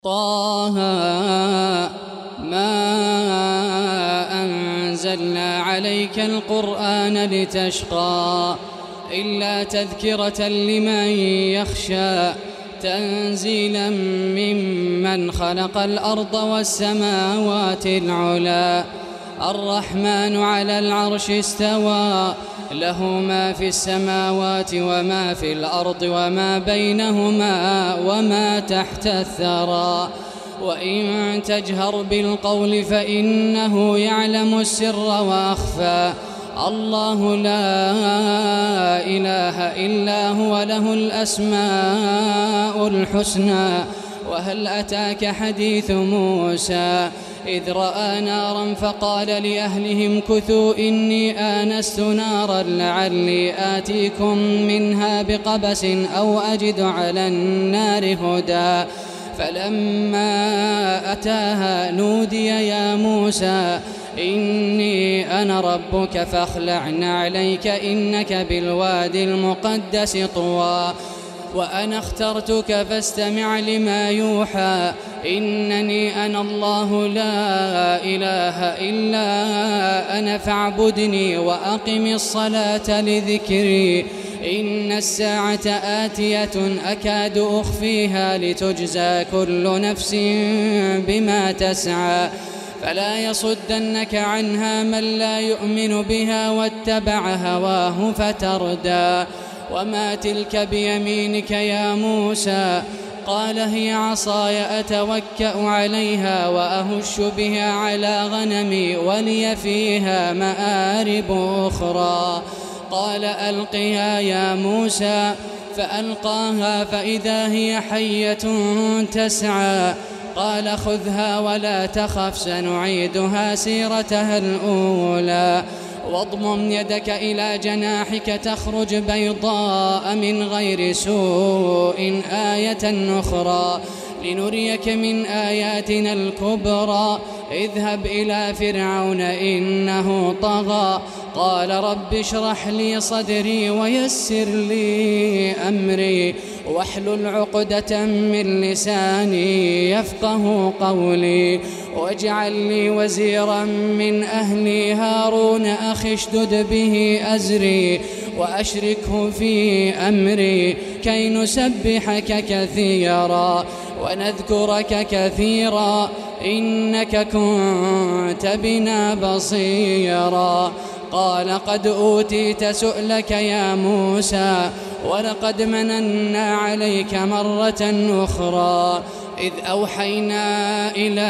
طه ما أنزلنا عليك القرآن لتشقى إلا تذكرة لمن يخشى تنزيلا ممن خلق الأرض والسماوات العلى الرحمن على العرش استوى له ما في السماوات وما في الأرض وما بينهما وما تحت الثرى وإن تجهر بالقول فإنه يعلم السر وأخفى الله لا إله إلا هو له الأسماء الحسنى وهل أتاك حديث موسى إذ رأى نارا فقال لأهلهم كثوا إني آنست نارا لعلي آتيكم منها بقبس أو أجد على النار هدى فلما أتاها نودي يا موسى إني أنا ربك فاخلع نعليك إنك بالوادي المقدس طوى وأنا اخترتك فاستمع لما يوحى إنني أنا الله لا إله إلا أنا فاعبدني وأقم الصلاة لذكري إن الساعة آتية أكاد أخفيها لتجزى كل نفس بما تسعى فلا يصدنك عنها من لا يؤمن بها واتبع هواه فتردى وما تلك بيمينك يا موسى قال هي عصاي أتوكأ عليها وأهش بها على غنمي ولي فيها مآرب أخرى قال ألقها يا موسى فألقاها فإذا هي حية تسعى قال خذها ولا تخف سنعيدها سيرتها الأولى واضمم يدك إلى جناحك تخرج بيضاء من غير سوء آية أخرى لنريك من آياتنا الكبرى اذهب إلى فرعون إنه طغى قال رب اشرح لي صدري ويسر لي أمري واحلل عقدة من لساني يفقه قولي واجعل لي وزيرا من أهلي هارون أخي اشدد به أزري وأشركه في أمري كي نسبحك كثيرا ونذكرك كثيرا إنك كنت بنا بصيرا قال قد أوتيت سؤلك يا موسى ولقد مننا عليك مرة أخرى إذ أوحينا إلى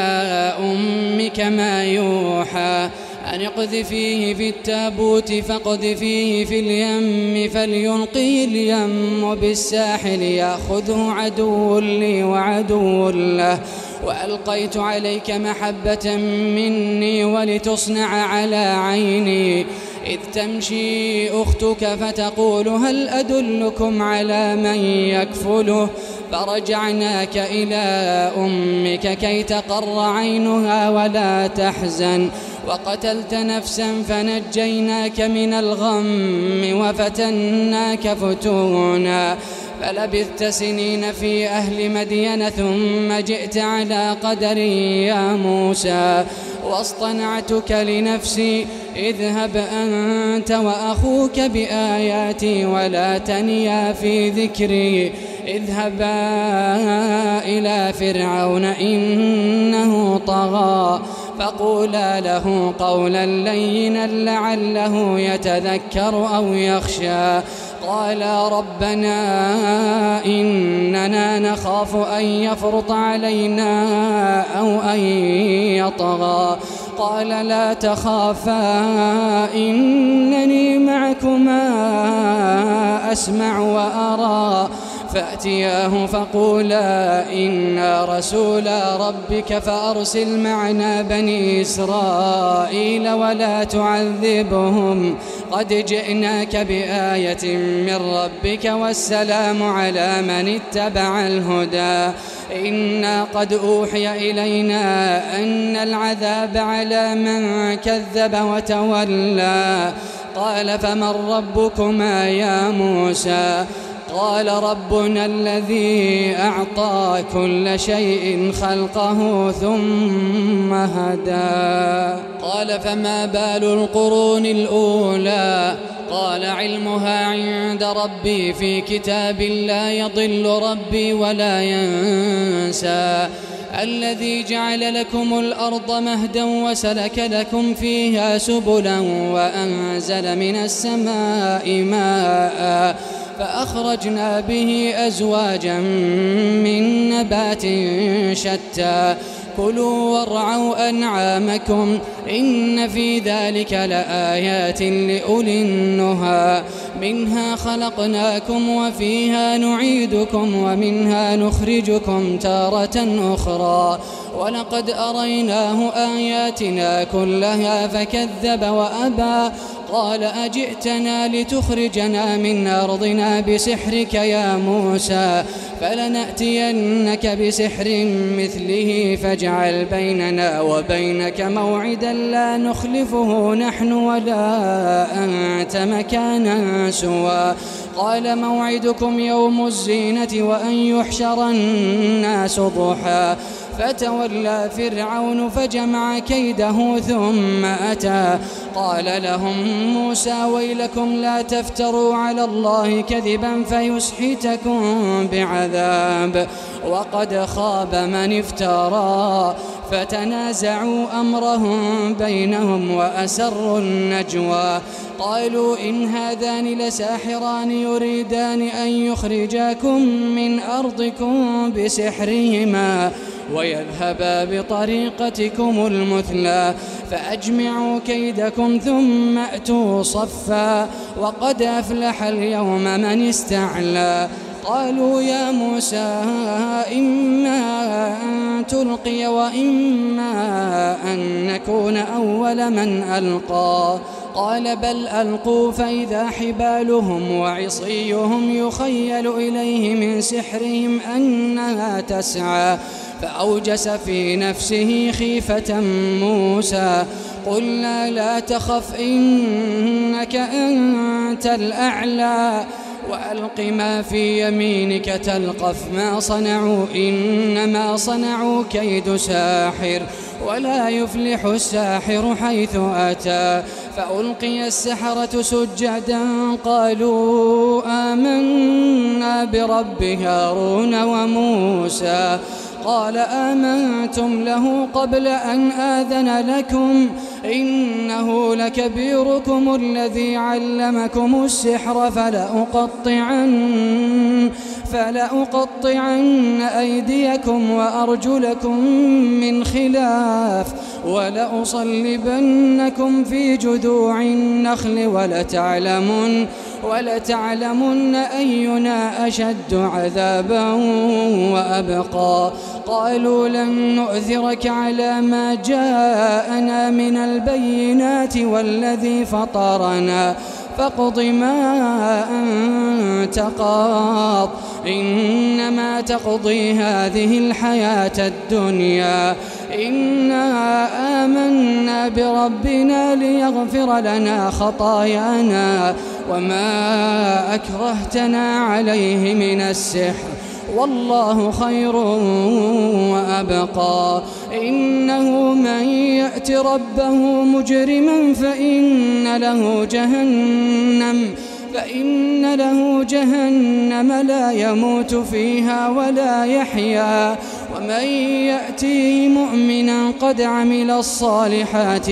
أمك ما يوحى أن اقذفيه في التابوت فاقذفيه في اليم فليلقه اليم بالساحل يأخذه عدو لي وعدو له وألقيت عليك محبة مني ولتصنع على عيني إذ تمشي أختك فتقول هل أدلكم على من يكفله فرجعناك إلى أمك كي تقر عينها ولا تحزن وقتلت نفسا فنجيناك من الغم وفتناك فتونا فلبثت سنين في أهل مدين ثم جئت على قدر يا موسى واصطنعتك لنفسي اذهب أنت وأخوك بآياتي ولا تنيا في ذكري اذهبا إلى فرعون إنه طغى فقولا له قولا لينا لعله يتذكر أو يخشى قالا ربنا إننا نخاف أن يفرط علينا أو أن يطغى قال لا تخافا إنني معكما أسمع وأرى فأتياه فقولا إنا رسولا ربك فأرسل معنا بني إسرائيل ولا تعذبهم قد جئناك بآية من ربك والسلام على من اتبع الهدى إنا قد أوحي إلينا أن العذاب على من كذب وتولى قال فمن ربكما يا موسى قال ربنا الذي أعطى كل شيء خلقه ثم هدى. قال فما بال القرون الأولى؟ قال علمها عند ربي في كتاب لا يضل ربي ولا ينسى. الذي جعل لكم الأرض مهدا وسلك لكم فيها سبلا وأنزل من السماء ماء فأخرجنا به أزواجا من نبات شتى كلوا وارعوا أنعامكم إن في ذلك لآيات لأولي النهى. منها خلقناكم وفيها نعيدكم ومنها نخرجكم تارة أخرى ولقد أريناه آياتنا كلها فكذب وأبى. قال أجئتنا لتخرجنا من أرضنا بسحرك يا موسى فلنأتينك بسحر مثله فاجعل بيننا وبينك موعدا لا نخلفه نحن ولا أنت مكانا سوى. قال موعدكم يوم الزينة وأن يحشر الناس ضحى فتولى فرعون فجمع كيده ثم أتى. قال لهم موسى ويلكم لا تفتروا على الله كذبا فيسحتكم بعذاب وقد خاب من افترى. فتنازعوا أمرهم بينهم وأسروا النجوى قالوا إن هذان لساحران يريدان أن يخرجاكم من أرضكم بسحرهما ويذهبا بطريقتكم المثلى فأجمعوا كيدكم ثم أتوا صفا وقد أفلح اليوم من استعلى. قالوا يا موسى إما أن تلقي وإما أن نكون أول من ألقى. قال بل ألقوا فإذا حبالهم وعصيهم يخيل إليه من سحرهم أنها تسعى فأوجس في نفسه خيفة موسى. قلنا لا تخف إنك أنت الأعلى وألق ما في يمينك تلقف ما صنعوا إنما صنعوا كيد ساحر ولا يفلح الساحر حيث أتى. فألقي السحرة سجدا قالوا آمنا برب هارون وموسى. قال آمنتم له قبل أن آذن لكم إنه لكبيركم الذي علمكم السحر فلأقطعن أيديكم وأرجلكم من خلاف ولأصلبنكم في جذوع النخل ولتعلمن أينا أشد عذابا وأبقى. قالوا لن نؤثرك على ما جاءنا من البينات والذي فطرنا فاقض ما أنت قاض إنما تقضي هذه الحياة الدنيا إنا آمنا بربنا ليغفر لنا خطايانا وما أكرهتنا عليه من السحر والله خير وأبقى. إنه من يأت ربه مجرما فإن له جهنم لا يموت فيها ولا يحيا ومن يأتيه مؤمنا قد عمل الصالحات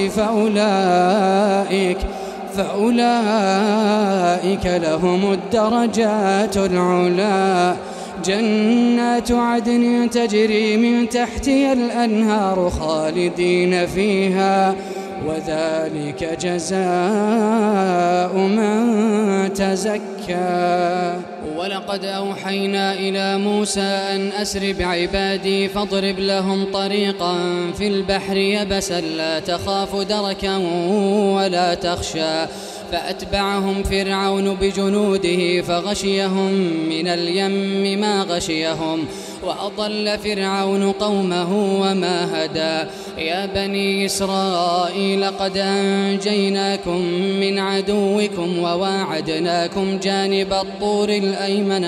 فأولئك لهم الدرجات العلى جنات عدن تجري من تحتها الأنهار خالدين فيها وذلك جزاء من تزكى. ولقد أوحينا إلى موسى أن أسر بعبادي فاضرب لهم طريقا في البحر يبسا لا تخاف دركا ولا تخشى فأتبعهم فرعون بجنوده فغشيهم من اليم ما غشيهم وأضل فرعون قومه وما هدى يا بني إسرائيل قد أنجيناكم من عدوكم وواعدناكم جانب الطور الأيمن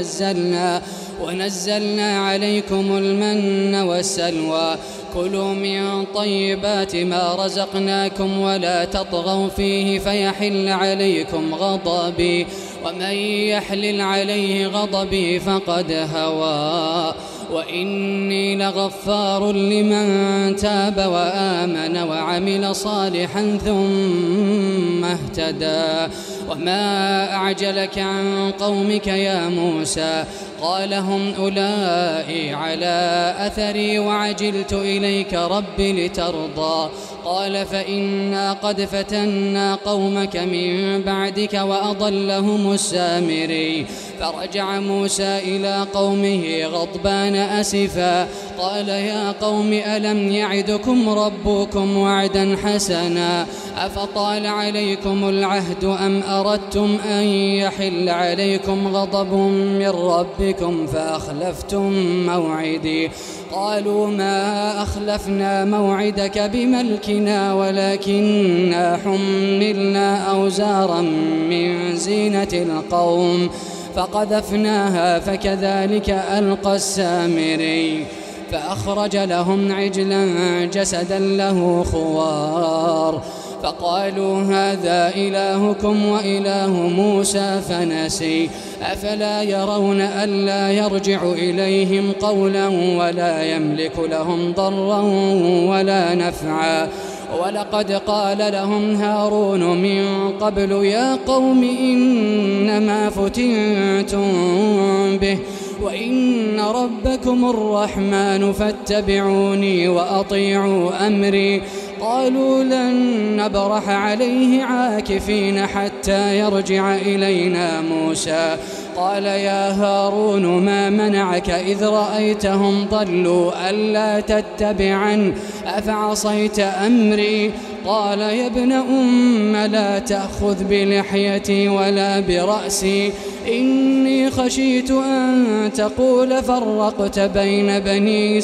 ونزلنا عليكم المن والسلوى كلوا من طيبات ما رزقناكم ولا تطغوا فيه فيحل عليكم غضبي ومن يحلل عليه غضبي فقد هوى وإني لغفار لمن تاب وآمن وعمل صالحا ثم اهتدى وما أعجلك عن قومك يا موسى قال هم أولئك على أثري وعجلت إليك رب لترضى قال فإنا قد فتنا قومك من بعدك وأضلهم السامري فرجع موسى إلى قومه غضبان أسفا قال يا قوم ألم يعدكم ربكم وعدا حسنا أفطال عليكم العهد أم أردتم أن يحل عليكم غضب من ربكم فأخلفتم موعدي قالوا ما أخلفنا موعدك بملكنا ولكننا حملنا أوزارا من زينة القوم فقذفناها فكذلك ألقى السامري فأخرج لهم عجلا جسدا له خوار فقالوا هذا إلهكم وإله موسى فنسي أفلا يرون ألا يرجع إليهم قولا ولا يملك لهم ضرا ولا نفعا ولقد قال لهم هارون من قبل يا قوم إنما فتنتم به وإن ربكم الرحمن فاتبعوني وأطيعوا أمري قالوا لن نبرح عليه عاكفين حتى يرجع إلينا موسى قال يا هارون ما منعك إذ رأيتهم ضلوا ألا تتبعن أفعصيت أمري قال يا ابن أم لا تأخذ بلحيتي ولا برأسي إني خشيت أن تقول فرقت بين بني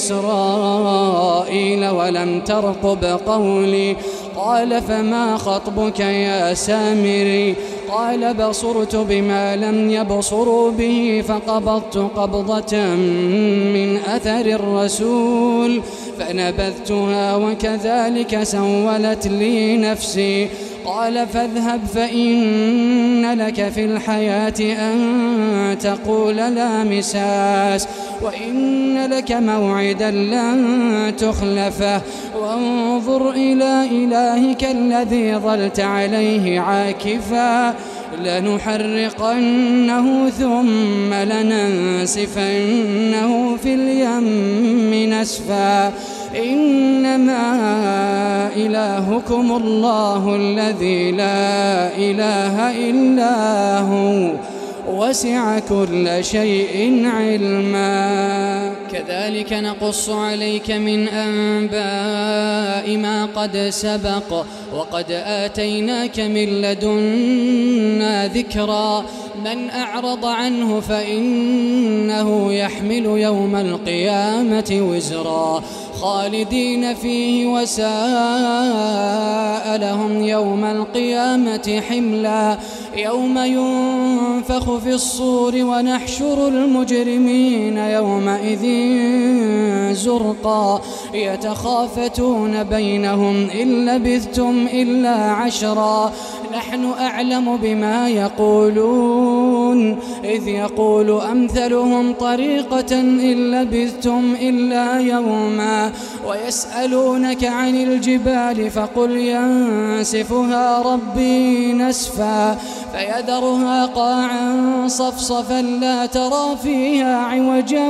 إسرائيل ولم ترقب قولي قال فما خطبك يا سامري قال بصرت بما لم يبصروا به فقبضت قبضة من أثر الرسول فنبذتها وكذلك سولت لي نفسي قال فاذهب فإن لك في الحياة أن تقول لا مساس وإن لك موعدا لن تخلفه وانظر إلى إلهك الذي ظلت عليه عاكفا لنحرقنه ثم لننسفنه في اليم نسفا إنما إلهكم الله الذي لا إله إلا هو وسع كل شيء علما كذلك نقص عليك من أنباء ما قد سبق وقد آتيناك من لدنا ذكرا من أعرض عنه فإنه يحمل يوم القيامة وزرا خالدين فيه وساء لهم يوم القيامة حملا يوم ينفخ في الصور ونحشر المجرمين يومئذ زرقا يتخافتون بينهم إن لبثتم إلا عشرا نحن أعلم بما يقولون إذ يقول أمثلهم طريقة إن لبثتم إلا يوما ويسألونك عن الجبال فقل ينسفها ربي نسفا فيذرها قاعا صفصفا لا ترى فيها عوجا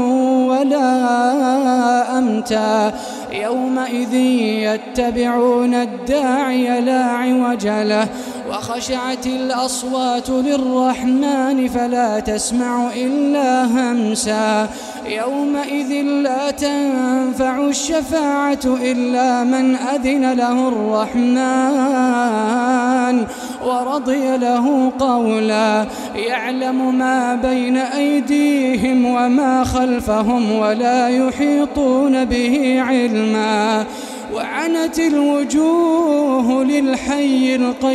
ولا أمتا يومئذ يتبعون الداعي لا عوج له وخشعت الأصوات للرحمن فلا تسمع إلا همسا يومئذ لا تنفع الشفاعة إلا من أذن له الرحمن ورضي له قولا يعلم ما بين أيديهم وما خلفهم ولا يحيطون به علما وعنت الوجوه للحي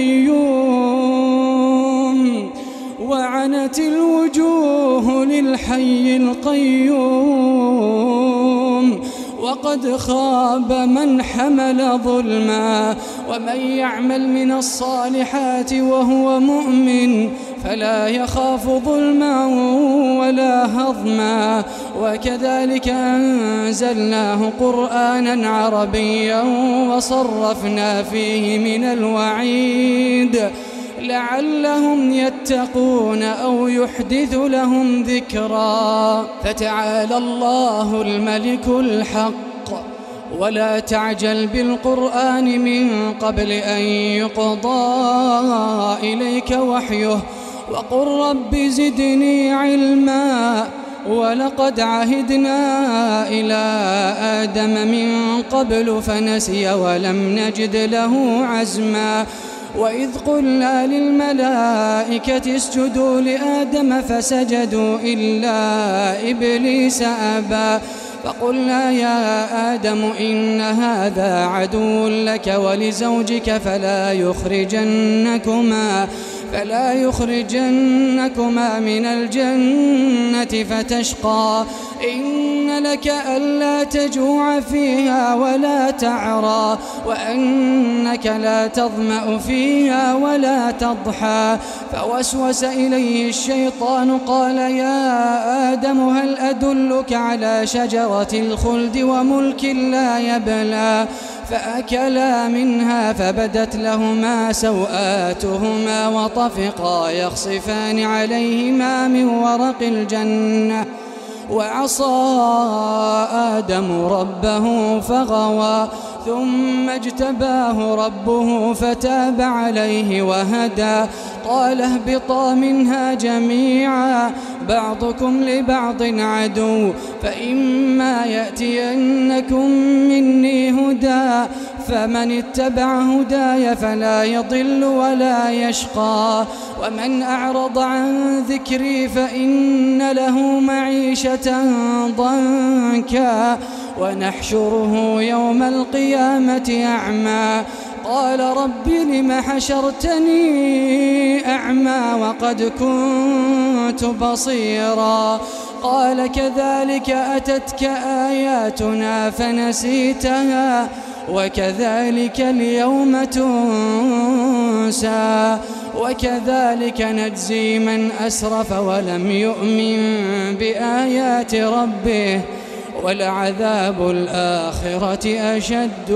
القيوم وقد خاب من حمل ظلما ومن يعمل من الصالحات وهو مؤمن فلا يخاف ظلما ولا هضما وكذلك أنزلناه قرآنا عربيا وصرفنا فيه من الوعيد لعلهم يتقون أو يحدث لهم ذكرا فتعالى الله الملك الحق ولا تعجل بالقرآن من قبل أن يقضى إليك وحيه وقل رب زدني علما ولقد عهدنا إلى آدم من قبل فنسي ولم نجد له عزما وإذ قلنا للملائكة اسجدوا لآدم فسجدوا إلا إبليس أبى فقلنا يا آدم إن هذا عدو لك ولزوجك فلا يخرجنكما من الجنة فتشقى إن لك ألا تجوع فيها ولا تعرى وأنك لا تظمأ فيها ولا تضحى فوسوس إليه الشيطان قال يا آدم هل أدلك على شجرة الخلد وملك لا يبلى فأكلا منها فبدت لهما سوآتهما وطفقا يخصفان عليهما من ورق الجنة وعصى آدم ربه فغوى ثم اجتباه ربه فتاب عليه وهدى قال اهبطا منها جميعا بعضكم لبعض عدو فإما يأتينكم مني هدى فمن اتبع هداي فلا يضل ولا يشقى ومن أعرض عن ذكري فإن له معيشة ضنكا ونحشره يوم القيامة أعمى قال رب لم حشرتني أعمى وقد كنت بصيرا قال كذلك أتتك آياتنا فنسيتها وكذلك اليوم تنسى وكذلك نجزي من أسرف ولم يؤمن بآيات ربه ولعذاب الآخرة أشد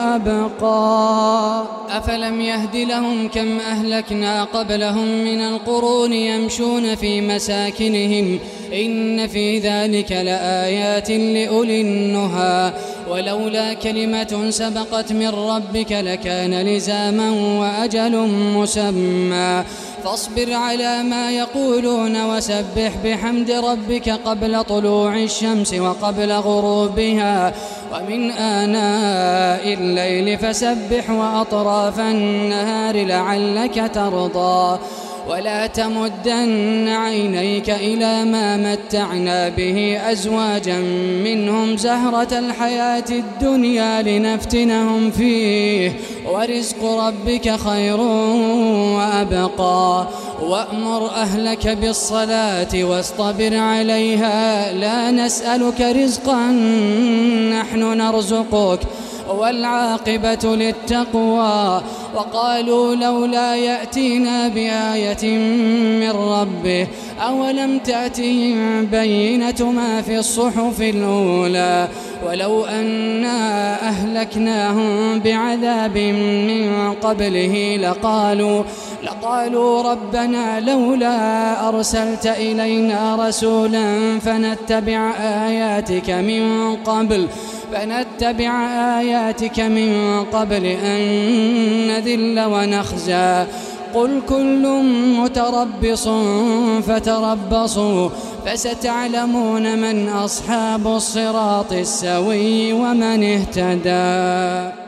وأبقى أفلم يهد لهم كم أهلكنا قبلهم من القرون يمشون في مساكنهم إن في ذلك لآيات لأولي النهى ولولا كلمة سبقت من ربك لكان لزاما وأجل مسمى فاصبر على ما يقولون وسبح بحمد ربك قبل طلوع الشمس وقبل غروبها ومن آناء الليل فسبح وأطراف النهار لعلك ترضى ولا تمدن عينيك إلى ما متعنا به أزواجا منهم زهرة الحياة الدنيا لنفتنهم فيه ورزق ربك خير وأبقى وأمر أهلك بالصلاة واصطبر عليها لا نسألك رزقا نحن نرزقك والعاقبة للتقوى وقالوا لولا يأتينا بآية من ربه أولم تأتهم بينة ما في الصحف الأولى ولو أنا أهلكناهم بعذاب من قبله لقالوا ربنا لولا أرسلت إلينا رسولا فنتبع آياتك من قبل أن نذل ونخزى قل كل متربص فتربصوا فستعلمون من أصحاب الصراط السوي ومن اهتدى.